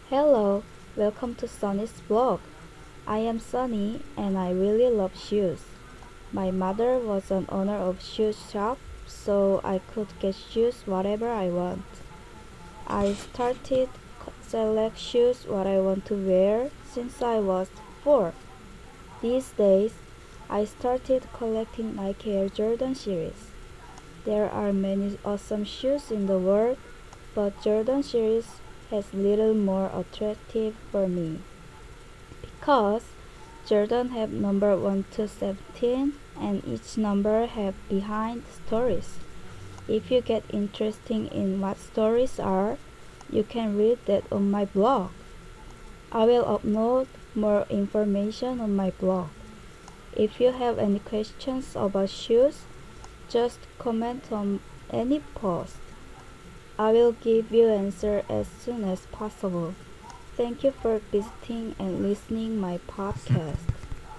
Hello, welcome to Sunny's blog. I am Sunny and I really love shoes. My mother was an owner of shoe shop, so I could get shoes whatever I want. I started select shoes what I want to wear since I was 4. These days, I started collecting Nike Air Jordan series. There are many awesome shoes in the world, but Jordan series has little more attractive for me because Jordan have number 1 to 17 and each number have behind stories. If you get interested in what stories are, you can read that on my blog. I will upload more information on my blog. If you have any questions about shoes, just comment on any post. I will give you answer as soon as possible. Thank you for visiting and listening my podcast.